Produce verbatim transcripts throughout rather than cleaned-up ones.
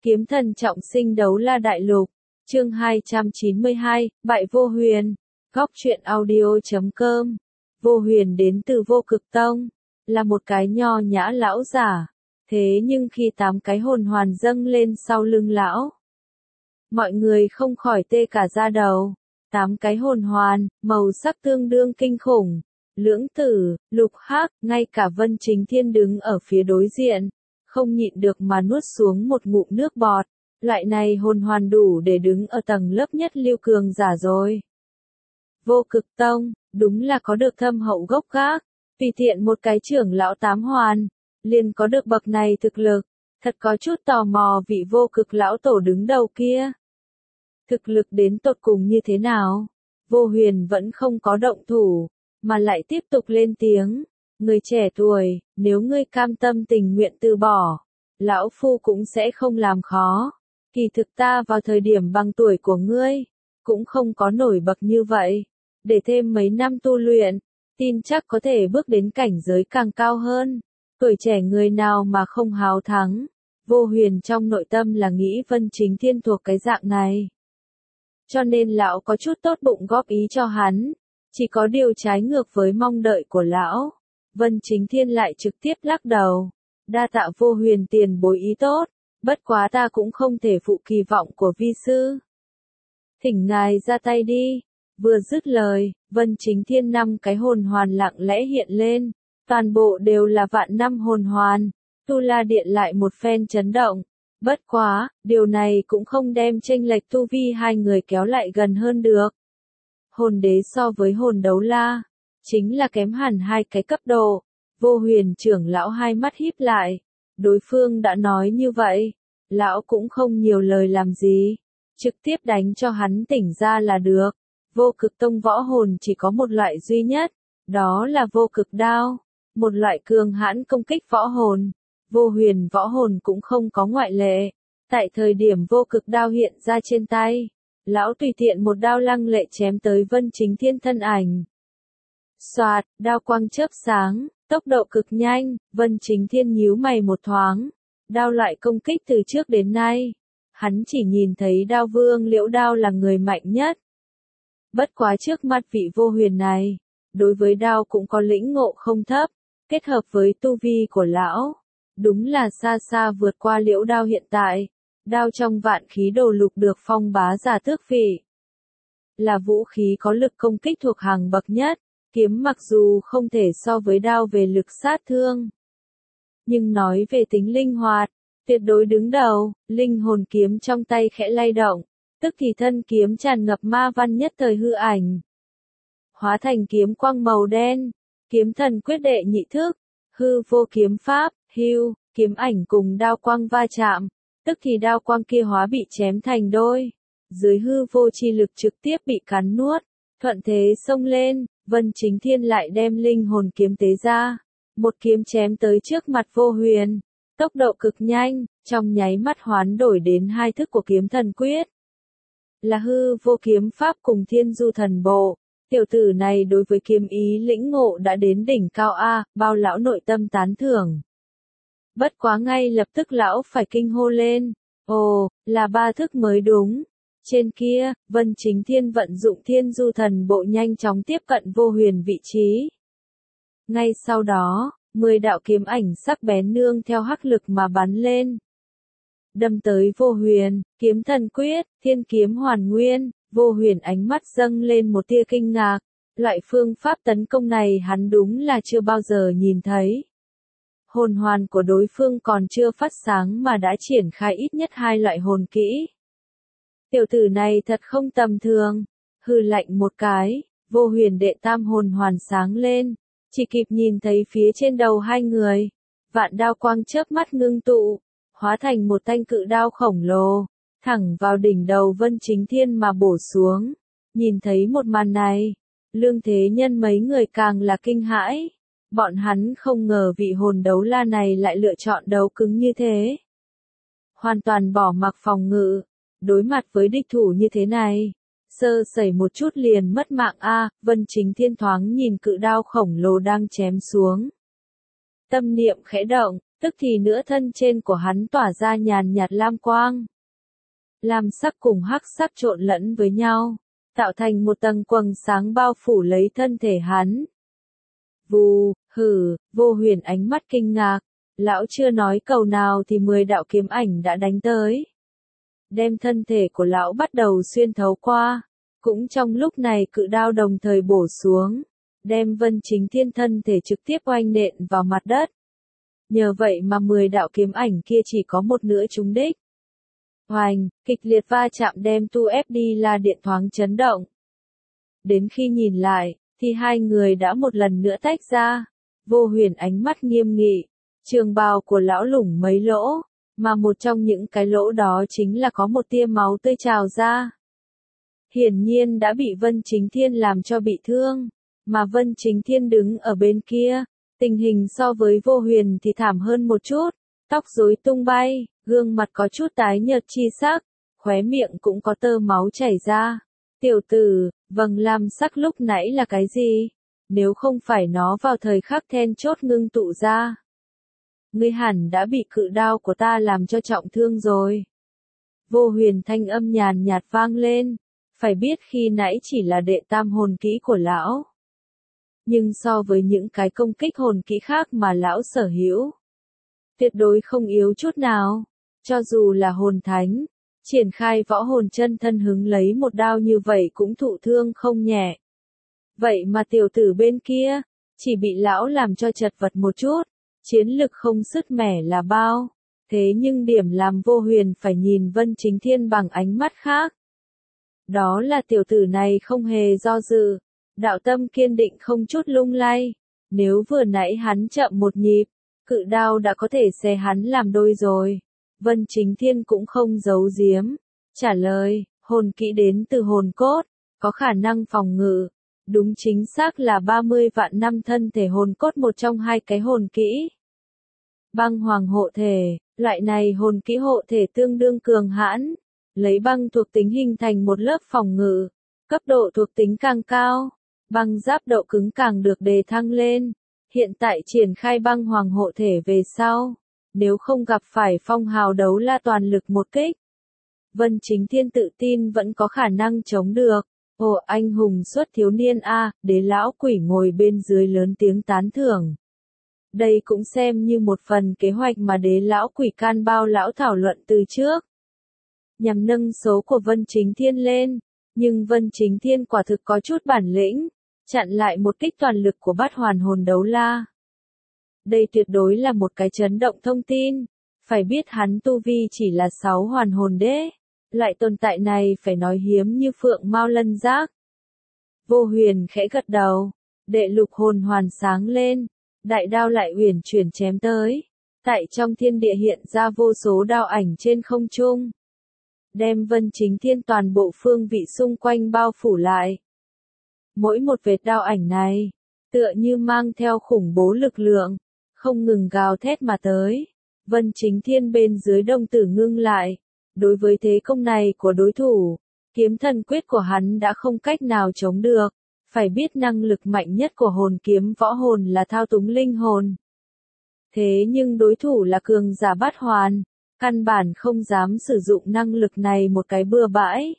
Kiếm thần trọng sinh đấu la đại lục, chương hai trăm chín mươi hai, bại vô huyền, góc truyện audio chấm com. Vô huyền đến từ vô cực tông, là một cái nho nhã lão giả, thế nhưng khi tám cái hồn hoàn dâng lên sau lưng lão, mọi người không khỏi tê cả da đầu. Tám cái hồn hoàn, màu sắc tương đương kinh khủng, lưỡng tử, lục hắc, ngay cả Vân Chính Thiên đứng ở phía đối diện, không nhịn được mà nuốt xuống một ngụm nước bọt. Loại này hồn hoàn đủ để đứng ở tầng lớp nhất lưu cường giả rồi. Vô cực tông, đúng là có được thâm hậu gốc gác, tùy tiện một cái trưởng lão tám hoàn, liền có được bậc này thực lực, thật có chút tò mò vị vô cực lão tổ đứng đầu kia. Thực lực đến tột cùng như thế nào? Vô huyền vẫn không có động thủ, mà lại tiếp tục lên tiếng. Người trẻ tuổi, nếu ngươi cam tâm tình nguyện từ bỏ, lão phu cũng sẽ không làm khó. Kỳ thực ta vào thời điểm bằng tuổi của ngươi, cũng không có nổi bật như vậy. Để thêm mấy năm tu luyện, tin chắc có thể bước đến cảnh giới càng cao hơn. Tuổi trẻ người nào mà không háo thắng. Vô huyền trong nội tâm là nghĩ Vân Chính Thiên thuộc cái dạng này. Cho nên lão có chút tốt bụng góp ý cho hắn. Chỉ có điều trái ngược với mong đợi của lão. Vân Chính Thiên lại trực tiếp lắc đầu. Đa tạ vô huyền tiền bối ý tốt. Bất quá ta cũng không thể phụ kỳ vọng của vi sư. Thỉnh ngài ra tay đi. Vừa dứt lời, Vân Chính Thiên năm cái hồn hoàn lặng lẽ hiện lên. Toàn bộ đều là vạn năm hồn hoàn. Tu La Điện lại một phen chấn động. Bất quá, điều này cũng không đem chênh lệch tu vi hai người kéo lại gần hơn được. Hồn đế so với hồn đấu la, chính là kém hẳn hai cái cấp độ. Vô huyền trưởng lão hai mắt híp lại. Đối phương đã nói như vậy, lão cũng không nhiều lời làm gì. Trực tiếp đánh cho hắn tỉnh ra là được. Vô cực tông võ hồn chỉ có một loại duy nhất, đó là vô cực đao. Một loại cường hãn công kích võ hồn. Vô huyền võ hồn cũng không có ngoại lệ. Tại thời điểm vô cực đao hiện ra trên tay, lão tùy tiện một đao lăng lệ chém tới Vân Chính Thiên thân ảnh. Xoạt, đao quang chớp sáng, tốc độ cực nhanh, Vân Chính Thiên nhíu mày một thoáng. Đao loại công kích từ trước đến nay, hắn chỉ nhìn thấy đao vương Liễu Đao là người mạnh nhất. Bất quá trước mặt vị vô huyền này, đối với đao cũng có lĩnh ngộ không thấp, kết hợp với tu vi của lão. Đúng là xa xa vượt qua Liễu Đao hiện tại. Đao trong vạn khí đồ lục được phong bá giả tước vị. Là vũ khí có lực công kích thuộc hàng bậc nhất. Kiếm mặc dù không thể so với đao về lực sát thương, nhưng nói về tính linh hoạt, tuyệt đối đứng đầu. Linh hồn kiếm trong tay khẽ lay động, tức thì thân kiếm tràn ngập ma văn nhất thời hư ảnh. Hóa thành kiếm quang màu đen, kiếm thần quyết đệ nhị thức, hư vô kiếm pháp. Hưu, kiếm ảnh cùng đao quang va chạm, tức thì đao quang kia hóa bị chém thành đôi. Dưới hư vô chi lực trực tiếp bị cắn nuốt, thuận thế xông lên, Vân Chính Thiên lại đem linh hồn kiếm tế ra. Một kiếm chém tới trước mặt vô huyền, tốc độ cực nhanh, trong nháy mắt hoán đổi đến hai thức của kiếm thần quyết. Là hư vô kiếm pháp cùng thiên du thần bộ. Tiểu tử này đối với kiếm ý lĩnh ngộ đã đến đỉnh cao A, bao lão nội tâm tán thưởng. Bất quá ngay lập tức lão phải kinh hô lên. Ồ, là ba thức mới đúng. Trên kia, Vân Chính Thiên vận dụng thiên du thần bộ nhanh chóng tiếp cận vô huyền vị trí. Ngay sau đó, mười đạo kiếm ảnh sắc bén nương theo hắc lực mà bắn lên. Đâm tới vô huyền, kiếm thần quyết, thiên kiếm hoàn nguyên, vô huyền ánh mắt dâng lên một tia kinh ngạc. Loại phương pháp tấn công này hắn đúng là chưa bao giờ nhìn thấy. Hồn hoàn của đối phương còn chưa phát sáng mà đã triển khai ít nhất hai loại hồn kỹ. Tiểu tử này thật không tầm thường. Hừ lạnh một cái, vô huyền đệ tam hồn hoàn sáng lên. Chỉ kịp nhìn thấy phía trên đầu hai người. Vạn đao quang chớp mắt ngưng tụ, hóa thành một thanh cự đao khổng lồ, thẳng vào đỉnh đầu Vân Chính Thiên mà bổ xuống. Nhìn thấy một màn này, Lương Thế Nhân mấy người càng là kinh hãi. Bọn hắn không ngờ vị hồn đấu la này lại lựa chọn đấu cứng như thế. Hoàn toàn bỏ mặc phòng ngự. Đối mặt với địch thủ như thế này, sơ sẩy một chút liền mất mạng a. Vân Chính Thiên thoáng nhìn cự đao khổng lồ đang chém xuống. Tâm niệm khẽ động, tức thì nửa thân trên của hắn tỏa ra nhàn nhạt lam quang. Lam sắc cùng hắc sắc trộn lẫn với nhau, tạo thành một tầng quầng sáng bao phủ lấy thân thể hắn. Vù, hử, Vô Huyền ánh mắt kinh ngạc, lão chưa nói câu nào thì mười đạo kiếm ảnh đã đánh tới. Đem thân thể của lão bắt đầu xuyên thấu qua, cũng trong lúc này cự đao đồng thời bổ xuống, đem Vân Chính Thiên thân thể trực tiếp oanh nện vào mặt đất. Nhờ vậy mà mười đạo kiếm ảnh kia chỉ có một nửa trúng đích. Hoành, kịch liệt va chạm đem tu ép đi la điện thoáng chấn động. Đến khi nhìn lại, thì hai người đã một lần nữa tách ra. Vô Huyền ánh mắt nghiêm nghị, trường bào của lão lủng mấy lỗ, mà một trong những cái lỗ đó chính là có một tia máu tươi trào ra. Hiển nhiên đã bị Vân Chính Thiên làm cho bị thương, mà Vân Chính Thiên đứng ở bên kia, tình hình so với Vô Huyền thì thảm hơn một chút, tóc rối tung bay, gương mặt có chút tái nhợt chi sắc, khóe miệng cũng có tơ máu chảy ra. Tiểu tử, vầng lam sắc lúc nãy là cái gì? Nếu không phải nó vào thời khắc then chốt ngưng tụ ra, ngươi hẳn đã bị cự đao của ta làm cho trọng thương rồi. Vô Huyền thanh âm nhàn nhạt vang lên, phải biết khi nãy chỉ là đệ tam hồn kỹ của lão. Nhưng so với những cái công kích hồn kỹ khác mà lão sở hữu, tuyệt đối không yếu chút nào, cho dù là hồn thánh, triển khai võ hồn chân thân hứng lấy một đao như vậy cũng thụ thương không nhẹ. Vậy mà tiểu tử bên kia, chỉ bị lão làm cho chật vật một chút, chiến lực không sứt mẻ là bao, thế nhưng điểm làm Vô Huyền phải nhìn Vân Chính Thiên bằng ánh mắt khác. Đó là tiểu tử này không hề do dự, đạo tâm kiên định không chút lung lay, nếu vừa nãy hắn chậm một nhịp, cự đao đã có thể xé hắn làm đôi rồi. Vân Chính Thiên cũng không giấu giếm, trả lời, hồn kỹ đến từ hồn cốt, có khả năng phòng ngự, đúng chính xác là ba mươi vạn năm thân thể hồn cốt một trong hai cái hồn kỹ. Băng hoàng hộ thể, loại này hồn kỹ hộ thể tương đương cường hãn, lấy băng thuộc tính hình thành một lớp phòng ngự, cấp độ thuộc tính càng cao, băng giáp độ cứng càng được đề thăng lên. Hiện tại triển khai băng hoàng hộ thể về sau, nếu không gặp phải phong hào đấu la toàn lực một kích, Vân Chính Thiên tự tin vẫn có khả năng chống được. Ồ, anh hùng xuất thiếu niên a, đế lão quỷ ngồi bên dưới lớn tiếng tán thưởng. Đây cũng xem như một phần kế hoạch mà đế lão quỷ can bao lão thảo luận từ trước, nhằm nâng số của Vân Chính Thiên lên, nhưng Vân Chính Thiên quả thực có chút bản lĩnh, chặn lại một kích toàn lực của bát hoàn hồn đấu la. Đây tuyệt đối là một cái chấn động thông tin, phải biết hắn tu vi chỉ là sáu hoàn hồn đế, loại tồn tại này phải nói hiếm như phượng mao lân giác. Vô Huyền khẽ gật đầu, đệ lục hồn hoàn sáng lên, đại đao lại uyển chuyển chém tới, tại trong thiên địa hiện ra vô số đao ảnh trên không trung, đem Vân Chính Thiên toàn bộ phương vị xung quanh bao phủ lại. Mỗi một vệt đao ảnh này, tựa như mang theo khủng bố lực lượng, không ngừng gào thét mà tới. Vân Chính Thiên bên dưới đồng tử ngưng lại, đối với thế công này của đối thủ, kiếm thần quyết của hắn đã không cách nào chống được, phải biết năng lực mạnh nhất của hồn kiếm võ hồn là thao túng linh hồn. Thế nhưng đối thủ là cường giả bát hoàn, căn bản không dám sử dụng năng lực này một cái bừa bãi.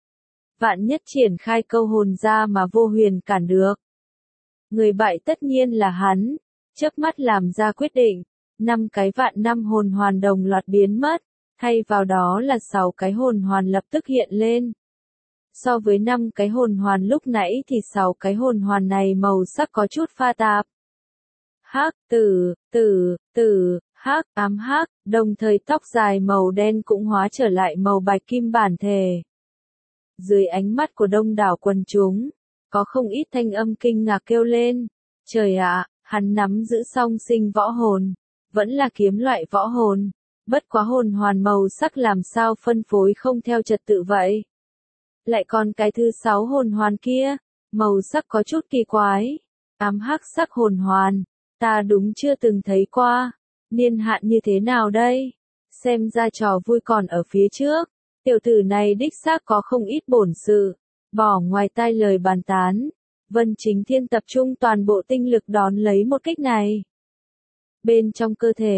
Vạn nhất triển khai câu hồn ra mà Vô Huyền cản được, người bại tất nhiên là hắn. Chớp mắt làm ra quyết định, năm cái vạn năm hồn hoàn đồng loạt biến mất, thay vào đó là sáu cái hồn hoàn lập tức hiện lên. So với năm cái hồn hoàn lúc nãy thì sáu cái hồn hoàn này màu sắc có chút pha tạp. Hắc, tử, tử, tử, hắc, ám hắc, đồng thời tóc dài màu đen cũng hóa trở lại màu bạch kim bản thể. Dưới ánh mắt của đông đảo quần chúng, có không ít thanh âm kinh ngạc kêu lên, trời ạ! Hắn nắm giữ song sinh võ hồn, vẫn là kiếm loại võ hồn, bất quá hồn hoàn màu sắc làm sao phân phối không theo trật tự vậy. Lại còn cái thứ sáu hồn hoàn kia, màu sắc có chút kỳ quái, ám hắc sắc hồn hoàn, ta đúng chưa từng thấy qua, niên hạn như thế nào đây, xem ra trò vui còn ở phía trước, tiểu tử này đích xác có không ít bổn sự, bỏ ngoài tai lời bàn tán. Vân Chính Thiên tập trung toàn bộ tinh lực đón lấy một kích này. Bên trong cơ thể,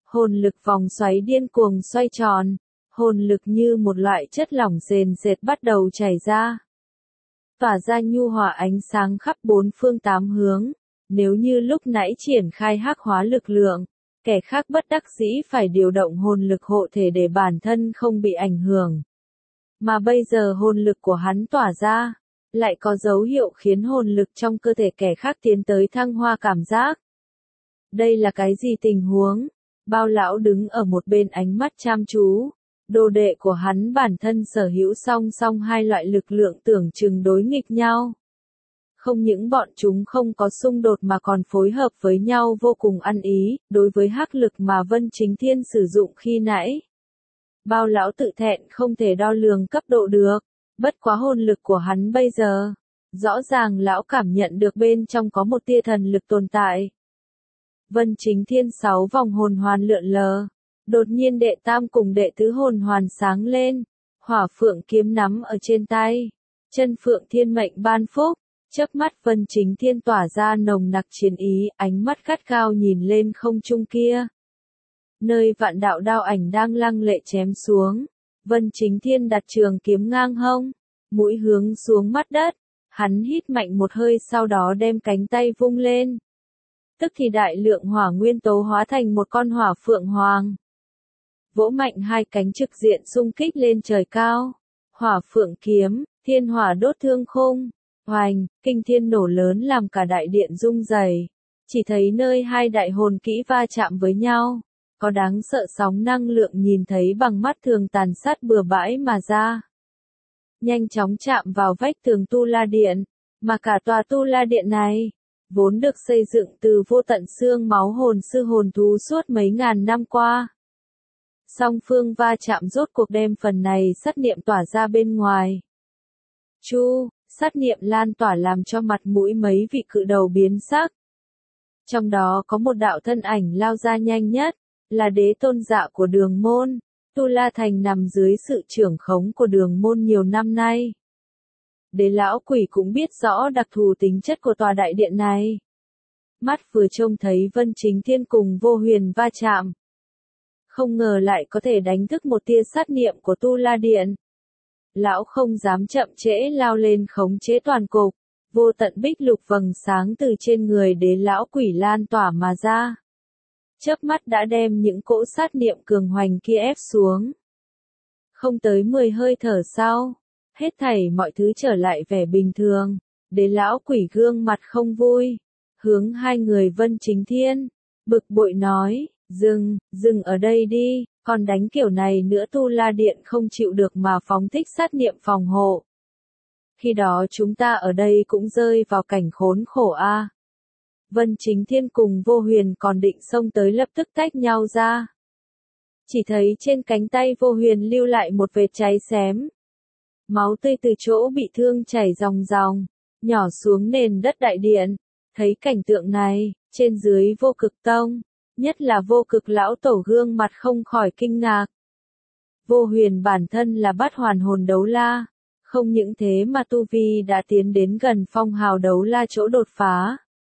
Hồn lực vòng xoáy điên cuồng xoay tròn, hồn lực như một loại chất lỏng rền rệt bắt đầu chảy ra. Tỏa ra nhu hòa ánh sáng khắp bốn phương tám hướng, nếu như lúc nãy triển khai hắc hóa lực lượng, kẻ khác bất đắc dĩ phải điều động hồn lực hộ thể để bản thân không bị ảnh hưởng. Mà bây giờ hồn lực của hắn tỏa ra, lại có dấu hiệu khiến hồn lực trong cơ thể kẻ khác tiến tới thăng hoa cảm giác. Đây là cái gì tình huống? Bao lão đứng ở một bên ánh mắt chăm chú. Đồ đệ của hắn bản thân sở hữu song song hai loại lực lượng tưởng chừng đối nghịch nhau. Không những bọn chúng không có xung đột mà còn phối hợp với nhau vô cùng ăn ý, đối với hắc lực mà Vân Chính Thiên sử dụng khi nãy. Bao lão tự thẹn không thể đo lường cấp độ được, bất quá hồn lực của hắn bây giờ. Rõ ràng lão cảm nhận được bên trong có một tia thần lực tồn tại. Vân Chính Thiên sáu vòng hồn hoàn lượn lờ. Đột nhiên đệ tam cùng đệ tứ hồn hoàn sáng lên, hỏa phượng kiếm nắm ở trên tay, chân phượng thiên mệnh ban phúc, chớp mắt Vân Chính Thiên tỏa ra nồng nặc chiến ý, ánh mắt gắt gao nhìn lên không trung kia. Nơi vạn đạo đao ảnh đang lăng lệ chém xuống, Vân Chính Thiên đặt trường kiếm ngang hông, mũi hướng xuống mắt đất, hắn hít mạnh một hơi sau đó đem cánh tay vung lên. Tức thì đại lượng hỏa nguyên tố hóa thành một con hỏa phượng hoàng. Vỗ mạnh hai cánh trực diện xung kích lên trời cao. Hỏa phượng kiếm, thiên hỏa đốt thương khung. Hoành, kinh thiên nổ lớn làm cả đại điện rung rẩy. Chỉ thấy nơi hai đại hồn kỹ va chạm với nhau. Có đáng sợ sóng năng lượng nhìn thấy bằng mắt thường tàn sát bừa bãi mà ra. Nhanh chóng chạm vào vách tường Tu La Điện. Mà cả tòa Tu La Điện này, vốn được xây dựng từ vô tận xương máu hồn sư hồn thú suốt mấy ngàn năm qua. Song phương va chạm rốt cuộc đem phần này sát niệm tỏa ra bên ngoài. Chu, sát niệm lan tỏa làm cho mặt mũi mấy vị cự đầu biến sắc. Trong đó có một đạo thân ảnh lao ra nhanh nhất, là đế tôn dạ của đường môn. Tu La Thành nằm dưới sự trưởng khống của đường môn nhiều năm nay. Đế lão quỷ cũng biết rõ đặc thù tính chất của tòa đại điện này. Mắt vừa trông thấy Vân Chính Thiên cùng Vô Huyền va chạm. Không ngờ lại có thể đánh thức một tia sát niệm của Tu La Điện. Lão không dám chậm trễ lao lên khống chế toàn cục. Vô tận bích lục vầng sáng từ trên người đế lão quỷ lan tỏa mà ra. Chớp mắt đã đem những cỗ sát niệm cường hoành kia ép xuống. Không tới mười hơi thở sau, hết thảy mọi thứ trở lại vẻ bình thường. Đế lão quỷ gương mặt không vui, hướng hai người Vân Chính Thiên, bực bội nói, dừng, dừng ở đây đi, còn đánh kiểu này nữa Tu La Điện không chịu được mà phóng thích sát niệm phòng hộ. Khi đó chúng ta ở đây cũng rơi vào cảnh khốn khổ a. À. Vân Chính Thiên cùng Vô Huyền còn định xông tới lập tức tách nhau ra. Chỉ thấy trên cánh tay Vô Huyền lưu lại một vệt cháy xém. Máu tươi từ chỗ bị thương chảy ròng ròng, nhỏ xuống nền đất đại điện. Thấy cảnh tượng này, trên dưới Vô Cực Tông, nhất là Vô Cực lão tổ gương mặt không khỏi kinh ngạc. Vô Huyền bản thân là bát hoàn hồn đấu la, không những thế mà tu vi đã tiến đến gần phong hào đấu la chỗ đột phá.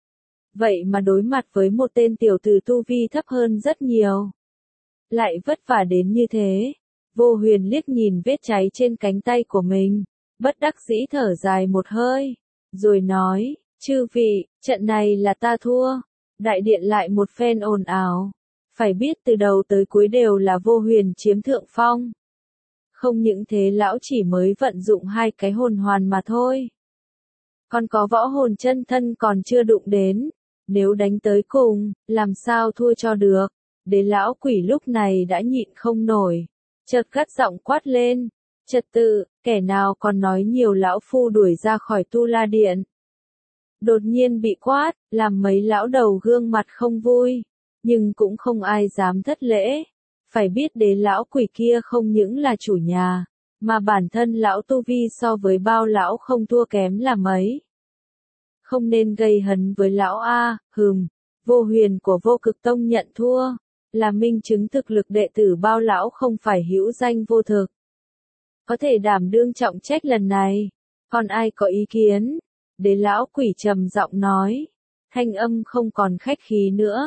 Vậy mà đối mặt với một tên tiểu tử tu vi thấp hơn rất nhiều. Lại vất vả đến như thế. Vô Huyền liếc nhìn vết cháy trên cánh tay của mình, bất đắc dĩ thở dài một hơi, rồi nói, chư vị, trận này là ta thua. Đại điện lại một phen ồn ào. Phải biết từ đầu tới cuối đều là Vô Huyền chiếm thượng phong. Không những thế lão chỉ mới vận dụng hai cái hồn hoàn mà thôi. Còn có võ hồn chân thân còn chưa đụng đến. Nếu đánh tới cùng, làm sao thua cho được. Đế lão quỷ lúc này đã nhịn không nổi. Chợt gắt giọng quát lên. Trật tự, kẻ nào còn nói nhiều lão phu đuổi ra khỏi Tu La Điện. Đột nhiên bị quát, làm mấy lão đầu gương mặt không vui. Nhưng cũng không ai dám thất lễ. Phải biết đế lão quỷ kia không những là chủ nhà, mà bản thân lão tu vi so với bao lão không thua kém là mấy. Không nên gây hấn với lão A, hừm, Vô Huyền của Vô Cực Tông nhận thua, là minh chứng thực lực đệ tử bao lão không phải hữu danh vô thực. Có thể đảm đương trọng trách lần này, còn ai có ý kiến? Đế lão quỷ trầm giọng nói, thanh âm không còn khách khí nữa.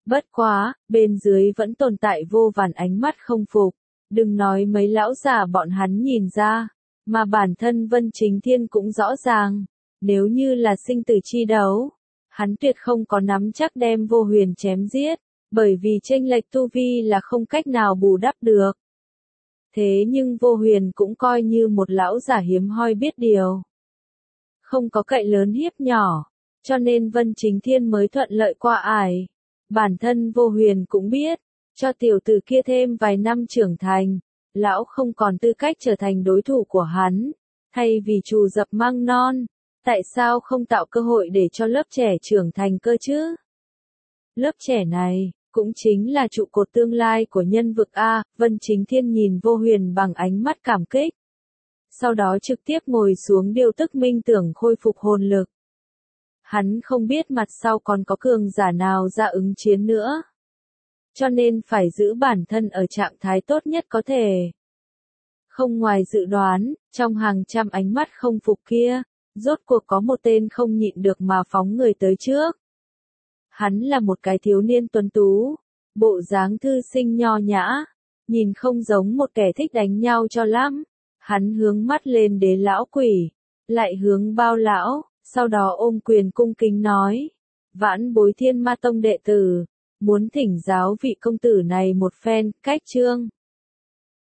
Bất quá, bên dưới vẫn tồn tại vô vàn ánh mắt không phục, đừng nói mấy lão già bọn hắn nhìn ra, mà bản thân Vân Chính Thiên cũng rõ ràng, nếu như là sinh tử chi đấu, hắn tuyệt không có nắm chắc đem Vô Huyền chém giết, bởi vì chênh lệch tu vi là không cách nào bù đắp được. Thế nhưng Vô Huyền cũng coi như một lão giả hiếm hoi biết điều. Không có cậy lớn hiếp nhỏ, cho nên Vân Chính Thiên mới thuận lợi qua ải. Bản thân Vô Huyền cũng biết, cho tiểu tử kia thêm vài năm trưởng thành, lão không còn tư cách trở thành đối thủ của hắn. Thay vì trù dập măng non, tại sao không tạo cơ hội để cho lớp trẻ trưởng thành cơ chứ? Lớp trẻ này, cũng chính là trụ cột tương lai của nhân vực A. Vân Chính Thiên nhìn Vô Huyền bằng ánh mắt cảm kích. Sau đó trực tiếp ngồi xuống điều tức minh tưởng khôi phục hồn lực. Hắn không biết mặt sau còn có cường giả nào ra ứng chiến nữa. Cho nên phải giữ bản thân ở trạng thái tốt nhất có thể. Không ngoài dự đoán, trong hàng trăm ánh mắt không phục kia, rốt cuộc có một tên không nhịn được mà phóng người tới trước. Hắn là một cái thiếu niên tuấn tú, bộ dáng thư sinh nho nhã, nhìn không giống một kẻ thích đánh nhau cho lắm. Hắn hướng mắt lên Đế lão quỷ, lại hướng Bao lão, sau đó ôm quyền cung kính nói: "Vãn bối Thiên Ma Tông đệ tử, muốn thỉnh giáo vị công tử này một phen." Cách chương